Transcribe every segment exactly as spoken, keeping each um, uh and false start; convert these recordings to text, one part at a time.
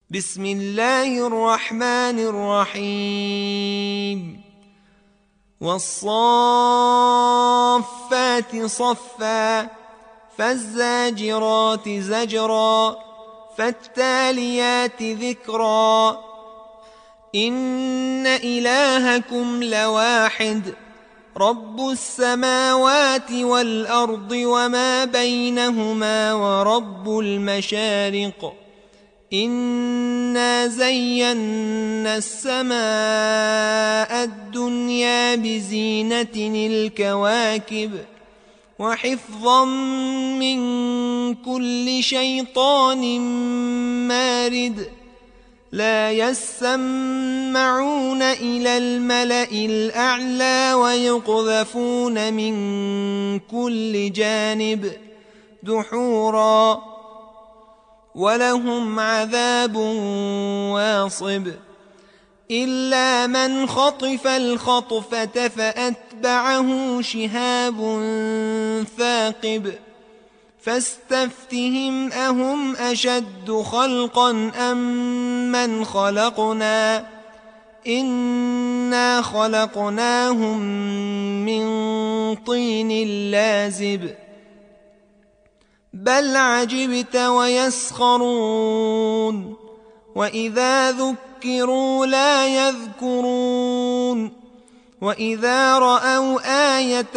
بسم الله الرحمن الرحيم والصافات صفا فالزاجرات زجرا فالتاليات ذكرا إن إلهكم لواحد رب السماوات والأرض وما بينهما ورب المشارق إنا زينا السماء الدنيا بزينة الكواكب وحفظا من كل شيطان مارد لا يسمعون إلى الملأ الأعلى ويقذفون من كل جانب دحورا ولهم عذاب واصب إلا من خطف الخطفة فأتبعه شهاب ثاقب فاستفتهم أهم أشد خلقا أم من خلقنا إنا خلقناهم من طين لازب بل عجبت ويسخرون وإذا ذكروا لا يذكرون وإذا رأوا آية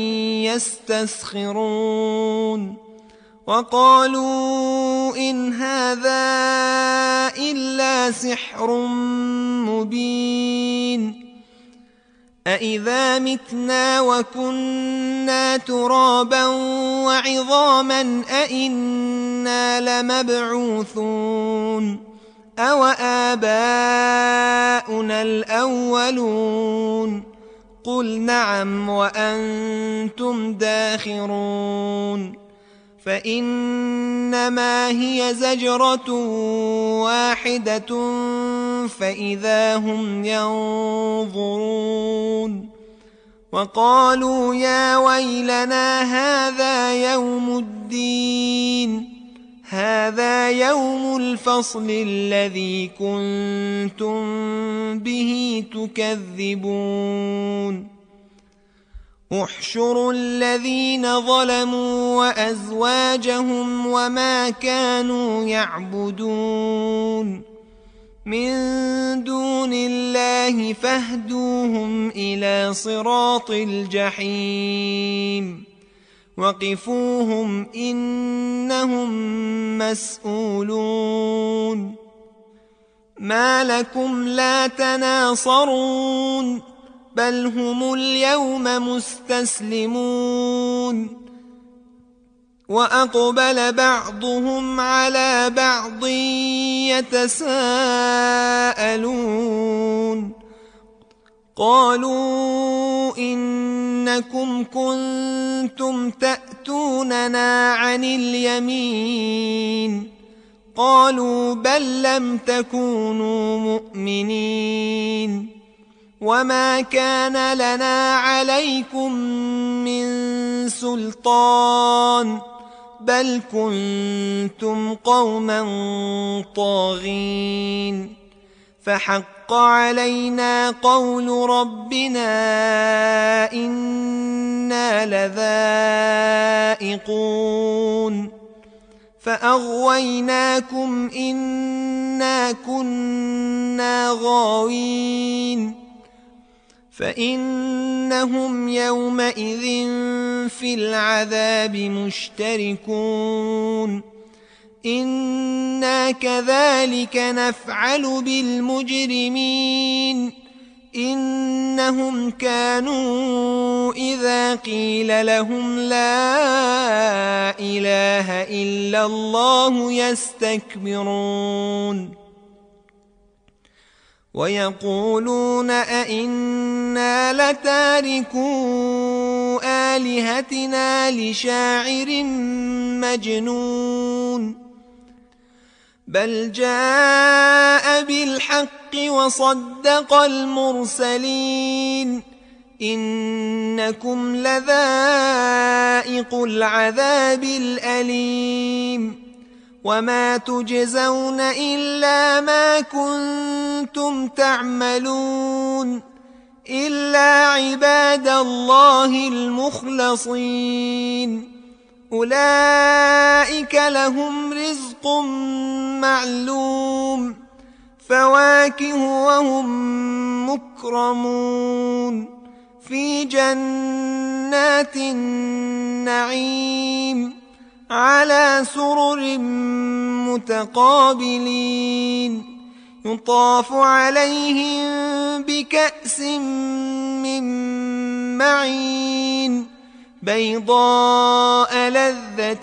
يستسخرون وقالوا إن هذا إلا سحر مبين أإذا متنا وكنا ترابا وعظاما أإنا لمبعوثون أو آباؤنا الأولون قل نعم وأنتم داخرون فإنما هي زجرة واحدة فإذا هم ينظرون وقالوا يا ويلنا هذا يوم الدين هذا يوم الفصل الذي كنتم به تكذبون احشروا الذين ظلموا وأزواجهم وما كانوا يعبدون من دون الله فاهدوهم إلى صراط الجحيم وقفوهم إنهم مسؤولون ما لكم لا تناصرون بل هم اليوم مستسلمون وأقبل بعضهم على بعض يتساءلون قالوا إنكم كنتم تأتوننا عن اليمين قالوا بل لم تكونوا مؤمنين وما كان لنا عليكم من سلطان بل كنتم قوما طاغين فحق علينا قول ربنا إنا لذائقون فأغويناكم إنا كنا غاوين فإنهم يومئذ في العذاب مشتركون إنا كذلك نفعل بالمجرمين إنهم كانوا إذا قيل لهم لا إله إلا الله يستكبرون ويقولون أئنا لتاركو آلهتنا لشاعر مجنون بل جاء بالحق وصدق المرسلين إنكم لذائق العذاب الأليم وما تجزون إلا ما كنتم تعملون إلا عباد الله المخلصين أولئك لهم رزق معلوم فواكه وهم مكرمون في جنات النعيم على سرر متقابلين يطاف عليهم بكأس من معين بيضاء لذة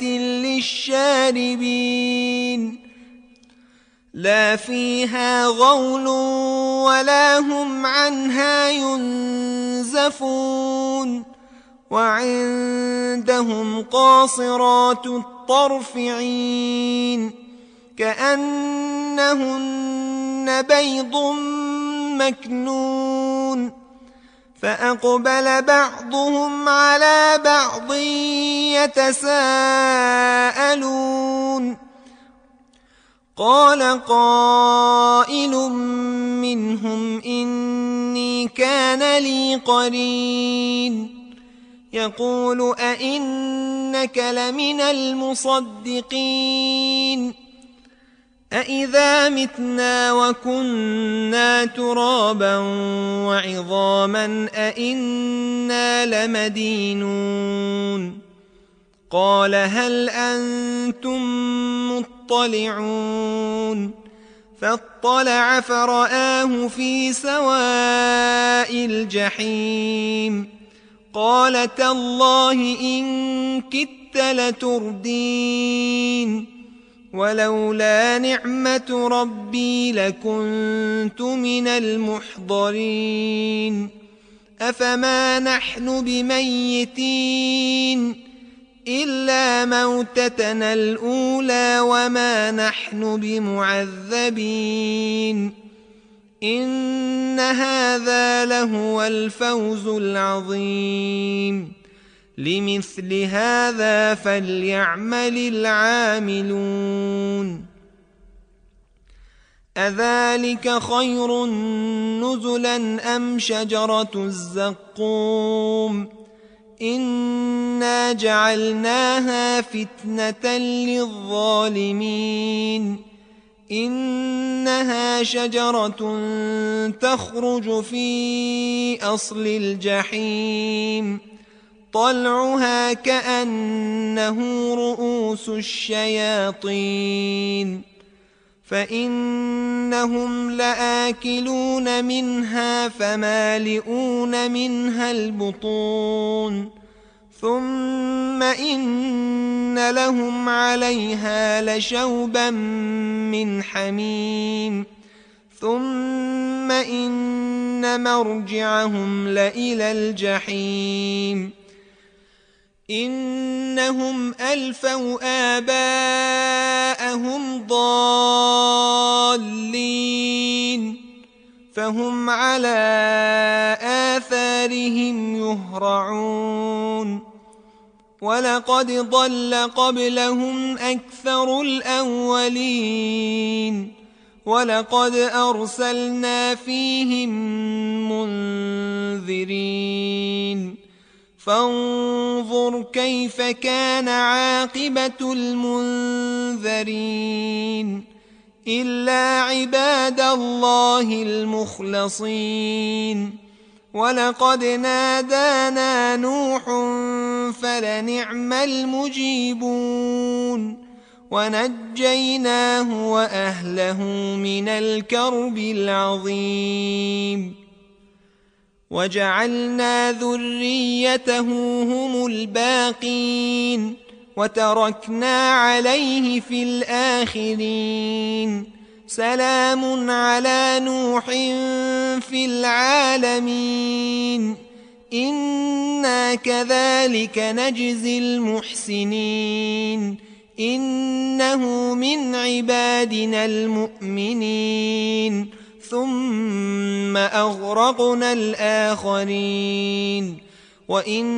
للشاربين لا فيها غول ولا هم عنها ينزفون وعندهم قاصرات الطرف عين كأنهن بيض مكنون فأقبل بعضهم على بعض يتساءلون قال قائل منهم إني كان لي قرين يقول أئنك لمن المصدقين أإذا متنا وكنا ترابا وعظاما أئنا لمدينون قال هل أنتم مطلعون فاطلع فرآه في سواء الجحيم قال تالله إن كدت لتردين ولولا نعمة ربي لكنت من المحضرين أفما نحن بميتين إلا موتتنا الأولى وما نحن بمعذبين إن هذا لهو الفوز العظيم لمثل هذا فليعمل العاملون أذلك خير نزلا أم شجرة الزقوم إنا جعلناها فتنة للظالمين إنها شجرة تخرج في أصل الجحيم طلعها كأنه رؤوس الشياطين فإنهم لآكلون منها فمالئون منها البطون ثم إن لهم عليها لشوبا من حميم ثم إن مرجعهم لإلى الجحيم إنهم ألفوا آباءهم ضالين فهم على آثارهم يهرعون ولقد ضل قبلهم أكثر الأولين ولقد أرسلنا فيهم منذرين فانظر كيف كان عاقبة المنذرين إلا عباد الله المخلصين ولقد نادانا نوح فلنعم المجيبون ونجيناه وأهله من الكرب العظيم وجعلنا ذريته هم الباقين وتركنا عليه في الآخرين سلام على نوح في العالمين إنا كذلك نجزي المحسنين إنه من عبادنا المؤمنين ثم أغرقنا الآخرين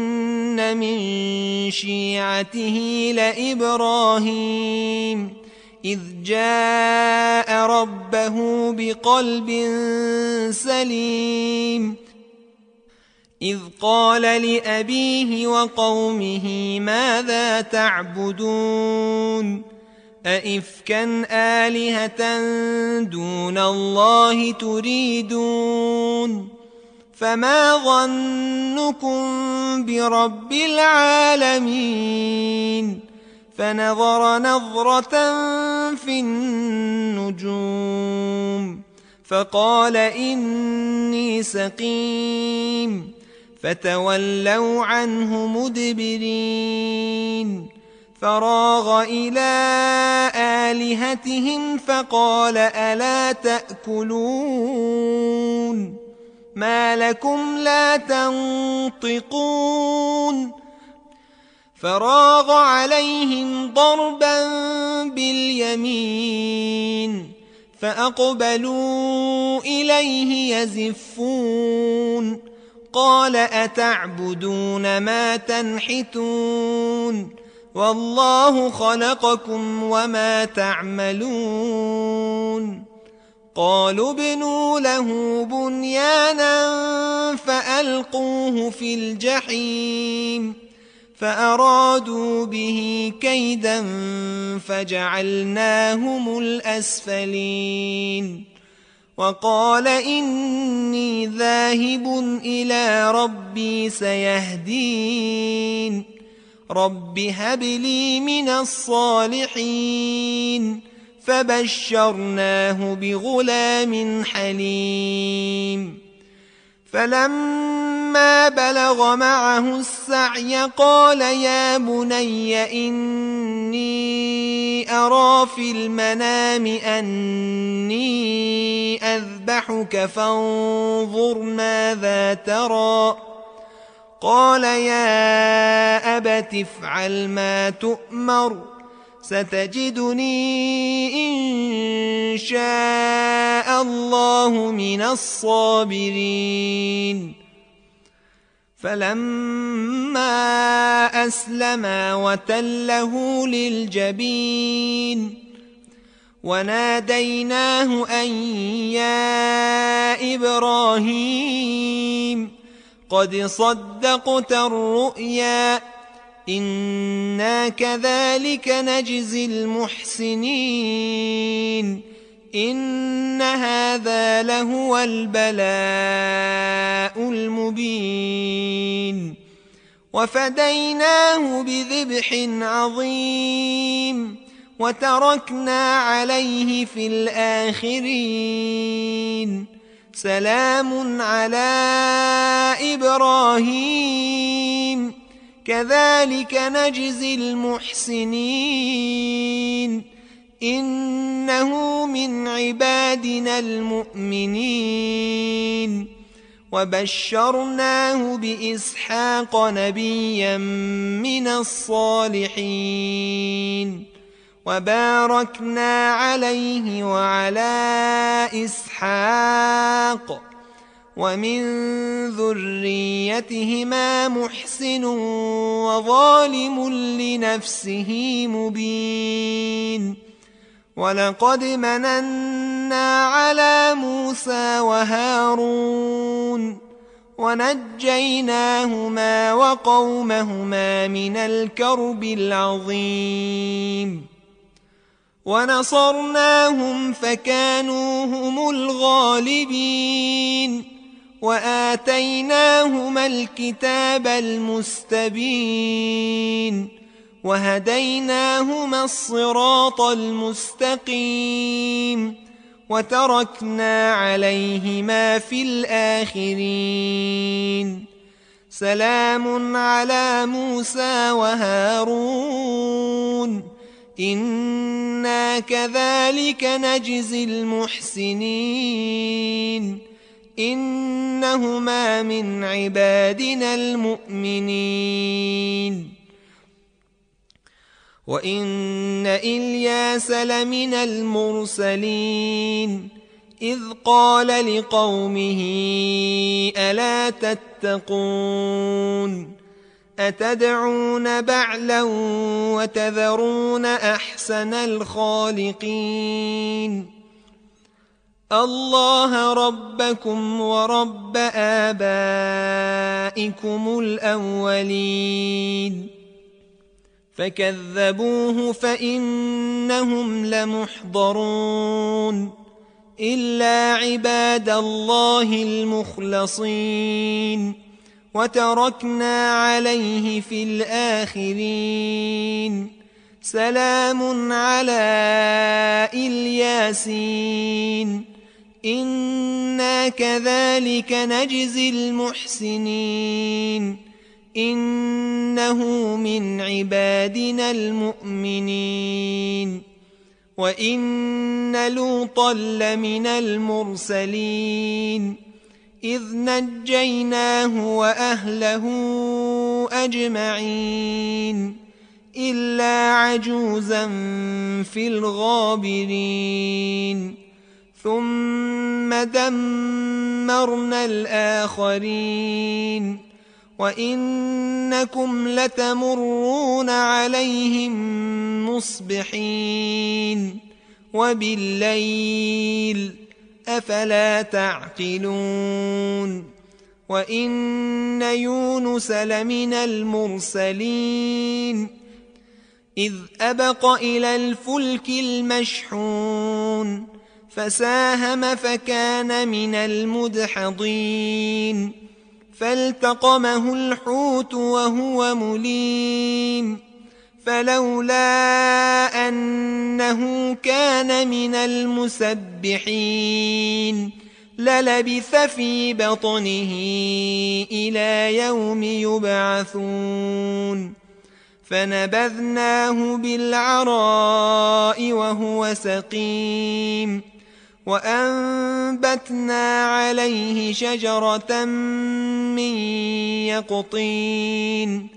وإن من شيعته لإبراهيم إذ جاء ربه بقلب سليم إذ قال لأبيه وقومه ماذا تعبدون أئفكا آلهة دون الله تريدون فما ظنكم برب العالمين فنظر نظرة في النجوم فقال إني سقيم فتولوا عنه مدبرين فراغ إلى آلهتهم فقال ألا تأكلون ما لكم لا تنطقون فراغ عليهم ضربا باليمين فأقبلوا إليه يزفون قال أتعبدون ما تنحتون والله خلقكم وما تعملون قالوا ابنوا له بنيانا فألقوه في الجحيم فأرادوا به كيدا فجعلناهم الأسفلين وقال إني ذاهب إلى ربي سيهدين رب هب لي من الصالحين فبشرناه بغلام حليم فلما بلغ معه السعي قال يا بني إني أرى في المنام أني أذبحك فانظر ماذا ترى قال يا أبت افعل ما تؤمر ستجدني إن شاء الله من الصابرين فلما أسلما وتله للجبين وناديناه أن يا إبراهيم قد صدقت الرؤيا إنا كذلك نجزي المحسنين إن هذا لهو البلاء المبين وفديناه بذبح عظيم وتركنا عليه في الآخرين سلام على إبراهيم كذلك نجزي المحسنين إنه من عبادنا المؤمنين وبشرناه بإسحاق نبيا من الصالحين وباركنا عليه وعلى إسحاق ومن ذريتهما محسن وظالم لنفسه مبين ولقد مننا على موسى وهارون ونجيناهما وقومهما من الكرب العظيم ونصرناهم فكانوا هم الغالبين وآتيناهما الكتاب المستبين وهديناهما الصراط المستقيم وتركنا عليهما في الآخرين سلام على موسى وهارون إنا كذلك نجزي المحسنين إنهما من عبادنا المؤمنين وإن إلياس لمن المرسلين إذ قال لقومه ألا تتقون أتدعون بعلا وتذرون أحسن الخالقين الله ربكم ورب آبائكم الأولين فكذبوه فإنهم لمحضرون إلا عباد الله المخلصين وتركنا عليه في الآخرين سلام على الياسين إنا كذلك نجزي المحسنين إنه من عبادنا المؤمنين وإن لوطا لمن المرسلين إذ نجيناه وأهله أجمعين إلا عجوزا في الغابرين ثم دمرنا الآخرين وإنكم لتمرون عليهم مصبحين وبالليل أفلا تعقلون وإن يونس لمن المرسلين إذ أبق إلى الفلك المشحون فساهم فكان من المدحضين فالتقمه الحوت وهو مليم فلولا أنه كان من المسبحين للبث في بطنه إلى يوم يبعثون فنبذناه بالعراء وهو سقيم وأنبتنا عليه شجرة من يقطين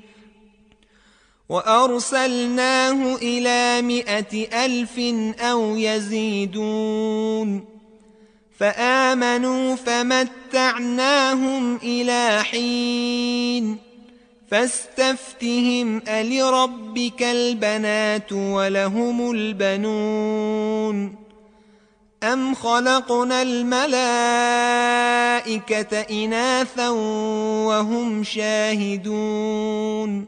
وأرسلناه إلى مائة ألف أو يزيدون فآمنوا فمتعناهم إلى حين فاستفتهم ألربك البنات ولهم البنون أم خلقنا الملائكة إناثا وهم شاهدون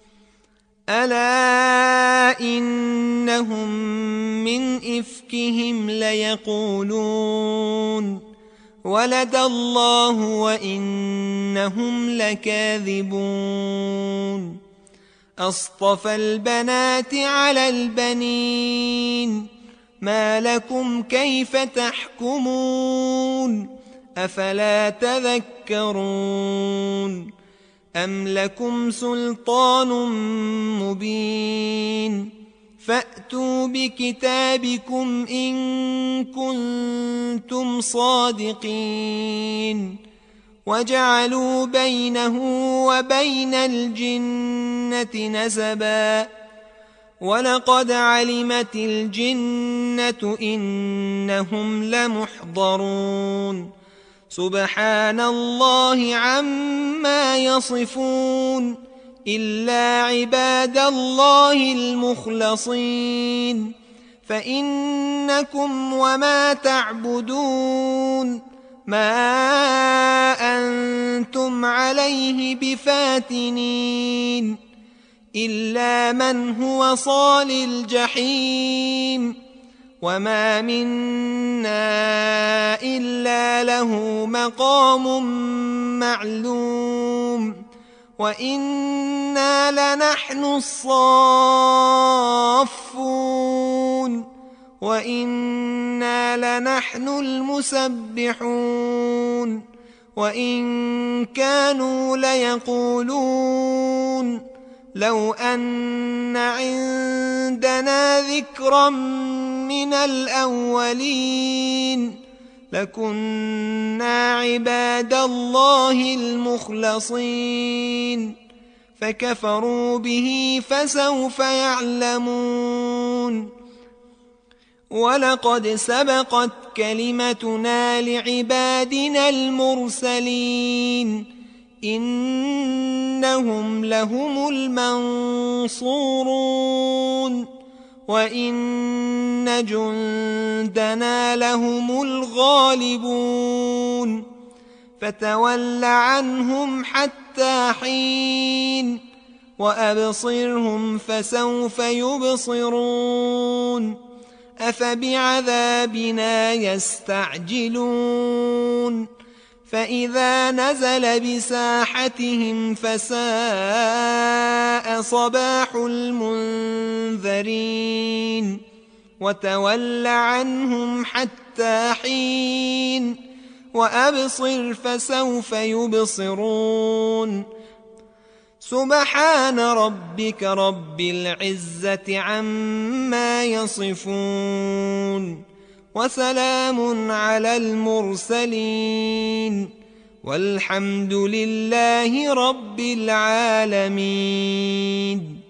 ألا إنهم من إفكهم ليقولون ولد الله وإنهم لكاذبون أصطفى البنات على البنين ما لكم كيف تحكمون أفلا تذكرون أم لكم سلطان مبين فأتوا بكتابكم إن كنتم صادقين وجعلوا بينه وبين الجنة نسبا ولقد علمت الجنة إنهم لمحضرون سبحان الله عما يصفون إلا عباد الله المخلصين فإنكم وما تعبدون ما أنتم عليه بفاتنين إلا من هو صال الجحيم وما منا إلا له مقام معلوم وإنا لنحن الصافون وإنا لنحن المسبحون وإن كانوا ليقولون لو أن عندنا ذكرا من الأولين لكنا عباد الله المخلصين فكفروا به فسوف يعلمون ولقد سبقت كلمتنا لعبادنا المرسلين إنهم لهم المنصورون وإن جندنا لهم الغالبون فتول عنهم حتى حين وأبصرهم فسوف يبصرون أفبعذابنا يستعجلون فإذا نزل بساحتهم فساء صباح المنذرين وتول عنهم حتى حين وأبصر فسوف يبصرون سبحان ربك رب العزة عما يصفون وسلام على المرسلين والحمد لله رب العالمين.